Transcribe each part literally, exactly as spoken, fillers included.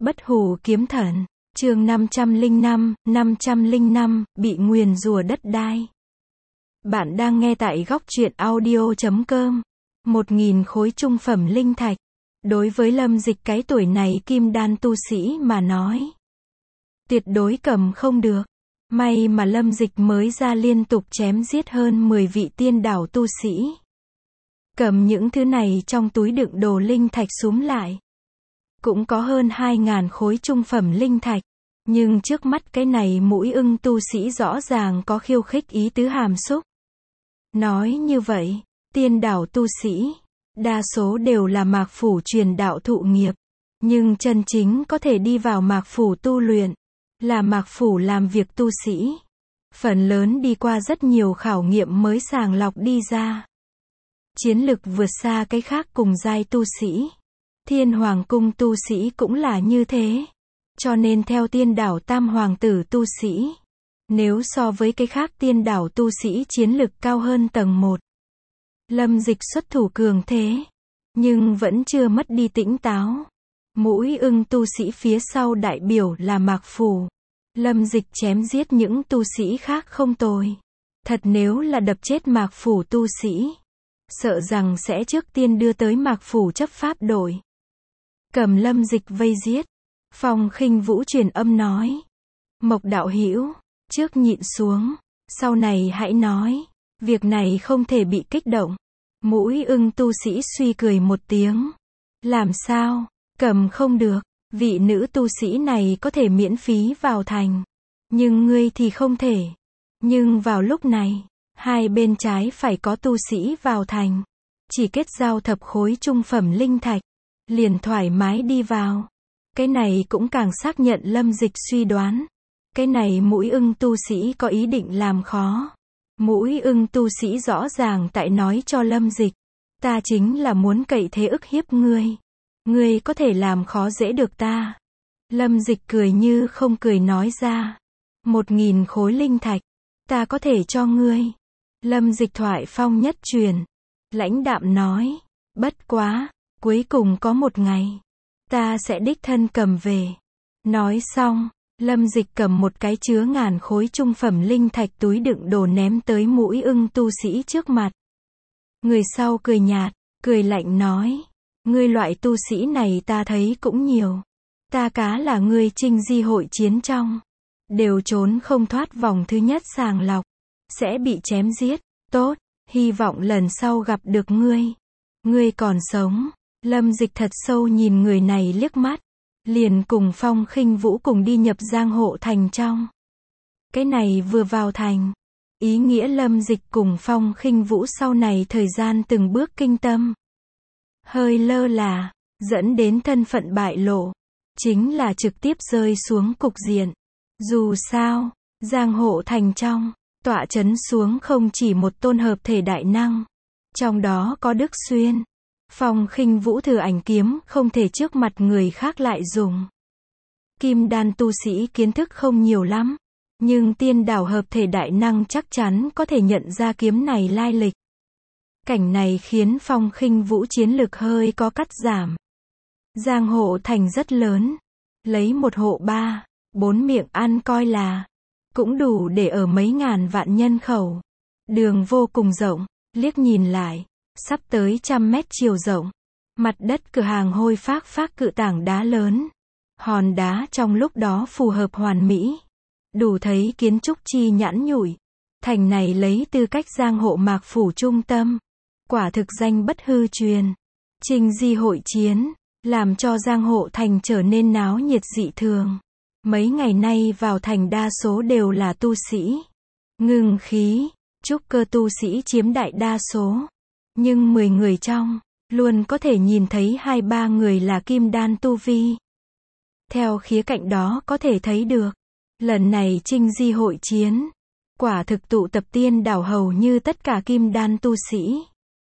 Bất hủ kiếm thần, chương năm trăm lẻ năm, năm trăm lẻ năm, bị nguyền rủa đất đai. Bạn đang nghe tại góc truyện audio chấm com. Một nghìn khối trung phẩm linh thạch. Đối với Lâm Dịch cái tuổi này kim đan tu sĩ mà nói, tuyệt đối cầm không được. May mà Lâm Dịch mới ra liên tục chém giết hơn mười vị tiên đảo tu sĩ. Cầm những thứ này trong túi đựng đồ linh thạch súm lại, cũng có hơn hai ngàn khối trung phẩm linh thạch. Nhưng trước mắt cái này mũi ưng tu sĩ rõ ràng có khiêu khích ý tứ hàm xúc. Nói như vậy, tiên đảo tu sĩ, đa số đều là mạc phủ truyền đạo thụ nghiệp. Nhưng chân chính có thể đi vào mạc phủ tu luyện, là mạc phủ làm việc tu sĩ. Phần lớn đi qua rất nhiều khảo nghiệm mới sàng lọc đi ra. Chiến lực vượt xa cái khác cùng giai tu sĩ. Thiên Hoàng cung tu sĩ cũng là như thế. Cho nên theo tiên đảo tam hoàng tử tu sĩ, nếu so với cái khác tiên đảo tu sĩ chiến lực cao hơn tầng một. Lâm Dịch xuất thủ cường thế, nhưng vẫn chưa mất đi tỉnh táo. Mũi ưng tu sĩ phía sau đại biểu là mạc phủ. Lâm Dịch chém giết những tu sĩ khác không tồi. Thật nếu là đập chết mạc phủ tu sĩ, sợ rằng sẽ trước tiên đưa tới mạc phủ chấp pháp đội. Cầm Lâm Dịch vây giết. Phong Khinh Vũ truyền âm nói, Mộc đạo hữu, trước nhịn xuống, sau này hãy nói. Việc này không thể bị kích động. Mũi ưng tu sĩ suy cười một tiếng. Làm sao? Cầm không được. Vị nữ tu sĩ này có thể miễn phí vào thành, nhưng ngươi thì không thể. Nhưng vào lúc này, hai bên trái phải có tu sĩ vào thành, chỉ kết giao thập khối trung phẩm linh thạch, liền thoải mái đi vào. Cái này cũng càng xác nhận Lâm Dịch suy đoán. Cái này mũi ưng tu sĩ có ý định làm khó. Mũi ưng tu sĩ rõ ràng tại nói cho Lâm Dịch, ta chính là muốn cậy thế ức hiếp ngươi. Ngươi có thể làm khó dễ được ta. Lâm Dịch cười như không cười nói ra, một nghìn khối linh thạch, ta có thể cho ngươi. Lâm Dịch thoại phong nhất truyền, lãnh đạm nói, bất quá, cuối cùng có một ngày, ta sẽ đích thân cầm về. Nói xong, Lâm Dịch cầm một cái chứa ngàn khối trung phẩm linh thạch túi đựng đồ ném tới mũi ưng tu sĩ trước mặt. Người sau cười nhạt, cười lạnh nói, ngươi loại tu sĩ này ta thấy cũng nhiều. Ta cá là ngươi trinh di hội chiến trong, đều trốn không thoát vòng thứ nhất sàng lọc, sẽ bị chém giết. Tốt, hy vọng lần sau gặp được ngươi. Ngươi còn sống. Lâm Dịch thật sâu nhìn người này liếc mắt, liền cùng Phong Khinh Vũ cùng đi nhập Giang Hộ thành trong. Cái này vừa vào thành, ý nghĩa Lâm Dịch cùng Phong Khinh Vũ sau này thời gian từng bước kinh tâm. Hơi lơ là, dẫn đến thân phận bại lộ, chính là trực tiếp rơi xuống cục diện. Dù sao, Giang Hộ thành trong, tọa chấn xuống không chỉ một tôn hợp thể đại năng, trong đó có Đức Xuyên. Phong Khinh Vũ thừa ảnh kiếm không thể trước mặt người khác lại dùng. Kim đan tu sĩ kiến thức không nhiều lắm, nhưng tiên đảo hợp thể đại năng chắc chắn có thể nhận ra kiếm này lai lịch. Cảnh này khiến Phong Khinh Vũ chiến lực hơi có cắt giảm. Giang Hộ thành rất lớn, lấy một hộ ba, bốn miệng ăn coi là, cũng đủ để ở mấy ngàn vạn nhân khẩu. Đường vô cùng rộng, liếc nhìn lại, sắp tới trăm mét chiều rộng. Mặt đất cửa hàng hôi phác phác cự tảng đá lớn. Hòn đá trong lúc đó phù hợp hoàn mỹ. Đủ thấy kiến trúc chi nhãn nhụi. Thành này lấy tư cách Giang Hộ mạc phủ trung tâm. Quả thực danh bất hư truyền. Trinh di hội chiến, làm cho Giang Hộ thành trở nên náo nhiệt dị thường. Mấy ngày nay vào thành đa số đều là tu sĩ. Ngưng khí, trúc cơ tu sĩ chiếm đại đa số. Nhưng mười người trong, luôn có thể nhìn thấy hai ba người là kim đan tu vi. Theo khía cạnh đó có thể thấy được, lần này trinh di hội chiến, quả thực tụ tập tiên đảo hầu như tất cả kim đan tu sĩ.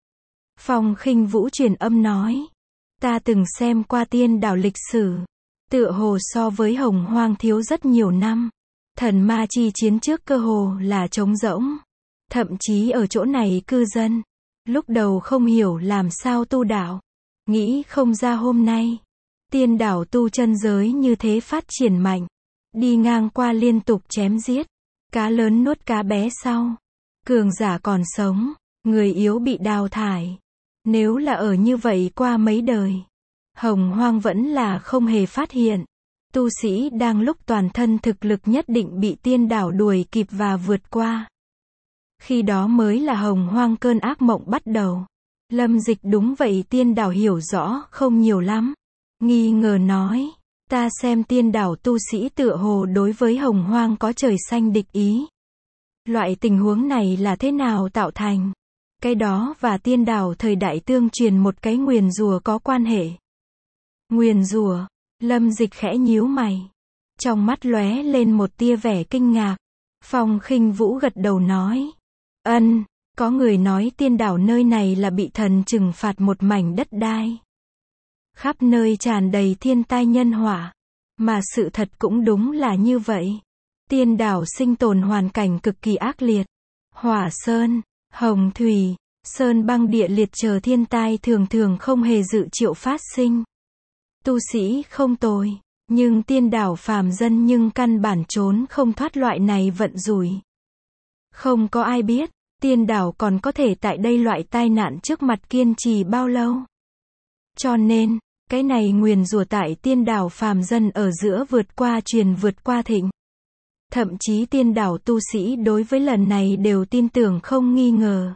Phong Khinh Vũ truyền âm nói, ta từng xem qua tiên đảo lịch sử, tựa hồ so với Hồng Hoang thiếu rất nhiều năm. Thần ma chi chiến trước cơ hồ là trống rỗng. Thậm chí ở chỗ này cư dân, lúc đầu không hiểu làm sao tu đạo, nghĩ không ra hôm nay, Tiên đảo tu chân giới như thế phát triển mạnh. Đi ngang qua liên tục chém giết. Cá lớn nuốt cá bé sau. Cường giả còn sống. Người yếu bị đào thải. Nếu là ở như vậy qua mấy đời. Hồng Hoang vẫn là không hề phát hiện. Tu sĩ đang lúc toàn thân thực lực nhất định bị tiên đảo đuổi kịp và vượt qua. Khi đó mới là Hồng Hoang cơn ác mộng bắt đầu. Lâm Dịch đúng vậy, tiên đảo hiểu rõ không nhiều lắm. Nghi ngờ nói, ta xem tiên đảo tu sĩ tựa hồ đối với Hồng Hoang có trời xanh địch ý. Loại tình huống này là thế nào tạo thành? Cái đó và tiên đảo thời đại tương truyền một cái nguyền rủa có quan hệ. Nguyền rủa? Lâm Dịch khẽ nhíu mày. Trong mắt lóe lên một tia vẻ kinh ngạc. Phong Khinh Vũ gật đầu nói. Ân, có người nói tiên đảo nơi này là bị thần trừng phạt một mảnh đất đai. Khắp nơi tràn đầy thiên tai nhân họa. Mà sự thật cũng đúng là như vậy. Tiên đảo sinh tồn hoàn cảnh cực kỳ ác liệt. Hỏa sơn, hồng thủy, sơn băng địa liệt chờ thiên tai thường thường không hề dự triệu phát sinh. Tu sĩ không tồi, nhưng tiên đảo phàm dân nhưng căn bản trốn không thoát loại này vận rủi. Không có ai biết, tiên đảo còn có thể tại đây loại tai nạn trước mặt kiên trì bao lâu. Cho nên, cái này nguyền rủa tại tiên đảo phàm dân ở giữa vượt qua truyền vượt qua thịnh. Thậm chí tiên đảo tu sĩ đối với lần này đều tin tưởng không nghi ngờ.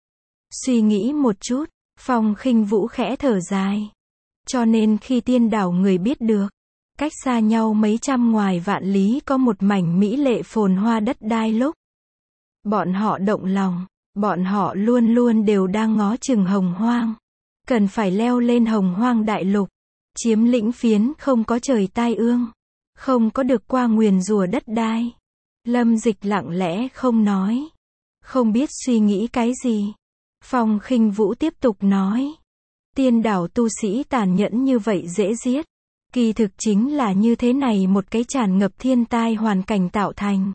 Suy nghĩ một chút, Phong Khinh Vũ khẽ thở dài. Cho nên khi tiên đảo người biết được, cách xa nhau mấy trăm ngoài vạn lý có một mảnh mỹ lệ phồn hoa đất đai lúc. Bọn họ động lòng, bọn họ luôn luôn đều đang ngó chừng Hồng Hoang. Cần phải leo lên Hồng Hoang đại lục, chiếm lĩnh phiến không có trời tai ương, không có được qua nguyền rủa đất đai. Lâm Dịch lặng lẽ không nói, không biết suy nghĩ cái gì. Phong Khinh Vũ tiếp tục nói. Tiên đảo tu sĩ tàn nhẫn như vậy dễ giết. Kỳ thực chính là như thế này một cái tràn ngập thiên tai hoàn cảnh tạo thành.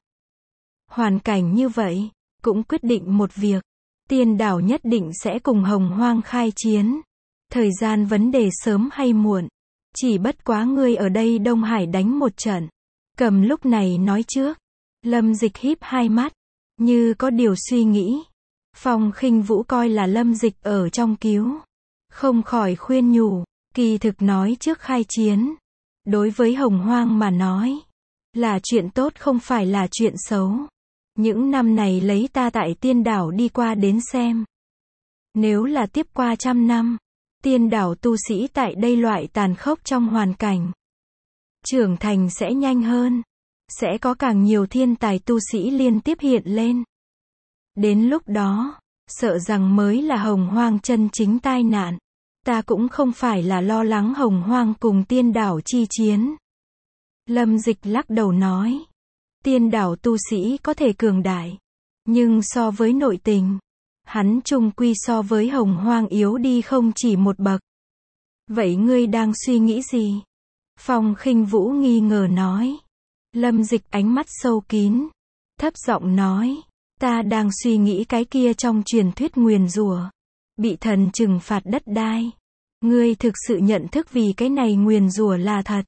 Hoàn cảnh như vậy, cũng quyết định một việc. Tiên đảo nhất định sẽ cùng Hồng Hoang khai chiến. Thời gian vấn đề sớm hay muộn. Chỉ bất quá ngươi ở đây Đông Hải đánh một trận. Cầm lúc này nói trước. Lâm Dịch híp hai mắt, như có điều suy nghĩ. Phong Khinh Vũ coi là Lâm Dịch ở trong cứu. Không khỏi khuyên nhủ, kỳ thực nói trước khai chiến. Đối với Hồng Hoang mà nói, là chuyện tốt không phải là chuyện xấu. Những năm này lấy ta tại tiên đảo đi qua đến xem. Nếu là tiếp qua trăm năm, tiên đảo tu sĩ tại đây loại tàn khốc trong hoàn cảnh. Trưởng thành sẽ nhanh hơn. Sẽ có càng nhiều thiên tài tu sĩ liên tiếp hiện lên. Đến lúc đó, sợ rằng mới là Hồng Hoang chân chính tai nạn. Ta cũng không phải là lo lắng Hồng Hoang cùng tiên đảo chi chiến. Lâm Dịch lắc đầu nói. Tiên đảo tu sĩ có thể cường đại. Nhưng so với nội tình, hắn chung quy so với Hồng Hoang yếu đi không chỉ một bậc. Vậy ngươi đang suy nghĩ gì? Phong Khinh Vũ nghi ngờ nói. Lâm Dịch ánh mắt sâu kín, thấp giọng nói. Ta đang suy nghĩ cái kia trong truyền thuyết nguyền rủa, bị thần trừng phạt đất đai. Ngươi thực sự nhận thức vì cái này nguyền rủa là thật?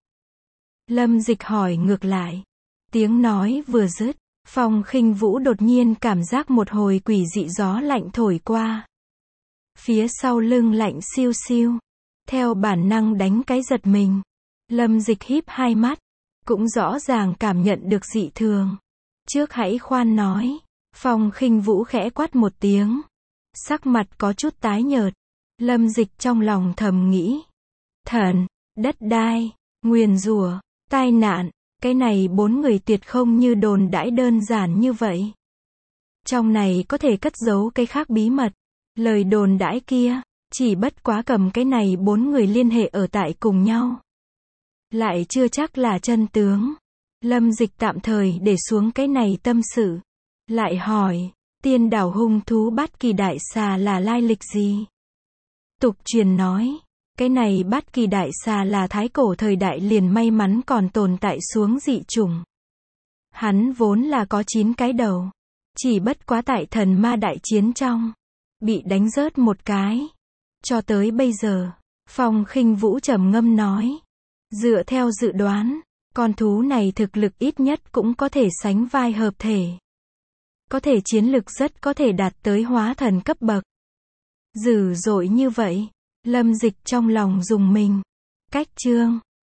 Lâm Dịch hỏi ngược lại. Tiếng nói vừa dứt, Phong Khinh Vũ đột nhiên cảm giác một hồi quỷ dị gió lạnh thổi qua. Phía sau lưng lạnh siêu siêu. Theo bản năng đánh cái giật mình. Lâm Dịch híp hai mắt, cũng rõ ràng cảm nhận được dị thường. Trước hãy khoan nói. Phong Khinh Vũ khẽ quát một tiếng. Sắc mặt có chút tái nhợt. Lâm Dịch trong lòng thầm nghĩ. Thần, đất đai, nguyền rủa, tai nạn. Cái này bốn người tuyệt không như đồn đãi đơn giản như vậy. Trong này có thể cất giấu cái khác bí mật. Lời đồn đãi kia, chỉ bất quá cầm cái này bốn người liên hệ ở tại cùng nhau. Lại chưa chắc là chân tướng. Lâm Dịch tạm thời để xuống cái này tâm sự. Lại hỏi, tiên đảo hung thú Bát Kỳ Đại Xà là lai lịch gì? Tục truyền nói, cái này Bát Kỳ Đại Xà là thái cổ thời đại liền may mắn còn tồn tại xuống dị chủng. Hắn vốn là có chín cái đầu. Chỉ bất quá tại thần ma đại chiến trong, bị đánh rớt một cái. Cho tới bây giờ, Phong Khinh Vũ trầm ngâm nói, Dựa theo dự đoán, con thú này thực lực ít nhất cũng có thể sánh vai hợp thể. Có thể chiến lực rất có thể đạt tới hóa thần cấp bậc. Dữ dội như vậy, Lâm Dịch trong lòng rùng mình. Cách chương